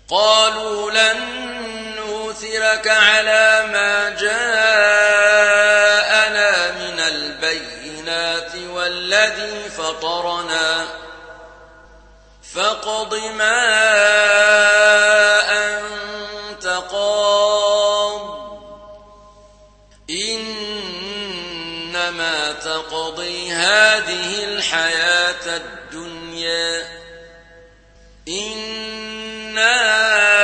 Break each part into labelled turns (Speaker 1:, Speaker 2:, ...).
Speaker 1: قالوا لن نؤثرك على ما جاءنا من البينات والذي فطرنا فاقض ما أنت قاض إنما تقضي هذه الحياة الدنيا إنا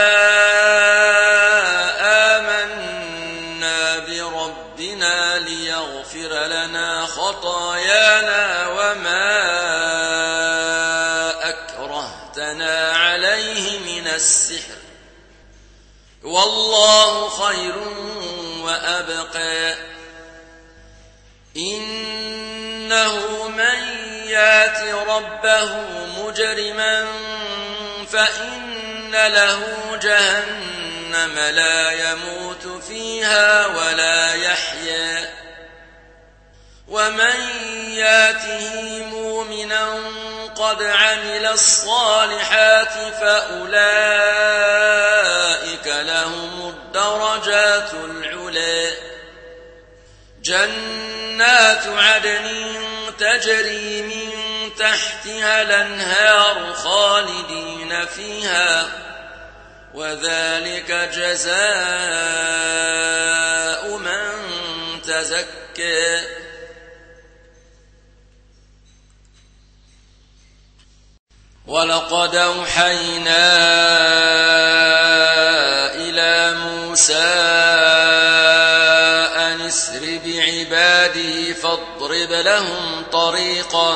Speaker 1: آمنا بربنا ليغفر لنا خطايانا وما أكرهتنا عليه من السحر والله خير وأبقى إنه من يات ربه مجرما فإن له جهنم لا يموت فيها ولا يحيا ومن ياته مؤمنا قد عمل الصالحات فأولئك لهم الدرجات العلى جنات عدن تجري من تحتها الأنهار خالدين فيها وذلك جزاء من تزكى ولقد أوحينا إلى موسى أن اسر بعبادي فاضرب لهم طريقا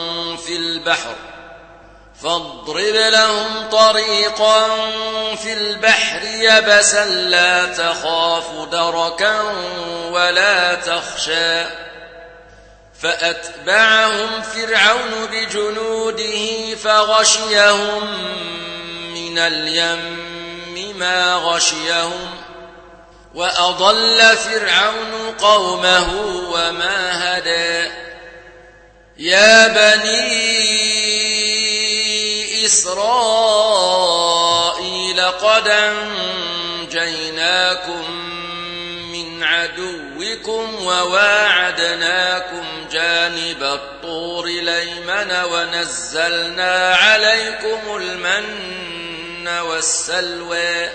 Speaker 1: في البحر يبسا لا تخاف دركا ولا تخشى فأتبعهم فرعون بجنوده فغشيهم من اليم ما غشيهم وأضل فرعون قومه وما هدى يا بني إسرائيل قد أنجيناكم من عدوكم وواعدناكم جانب الطور الأيمن ونزلنا عليكم المن والسلوى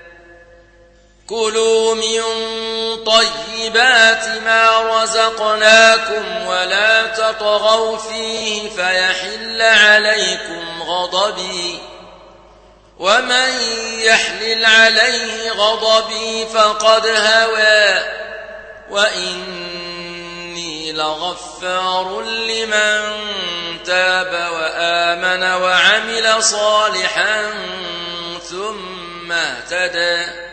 Speaker 1: كلوا من طيبات ما رزقناكم ولا تطغوا فيه فيحل عليكم غضبي ومن يحلل عليه غضبي فقد هوى وإني لغفار لمن تاب وآمن وعمل صالحا ثم اهتدى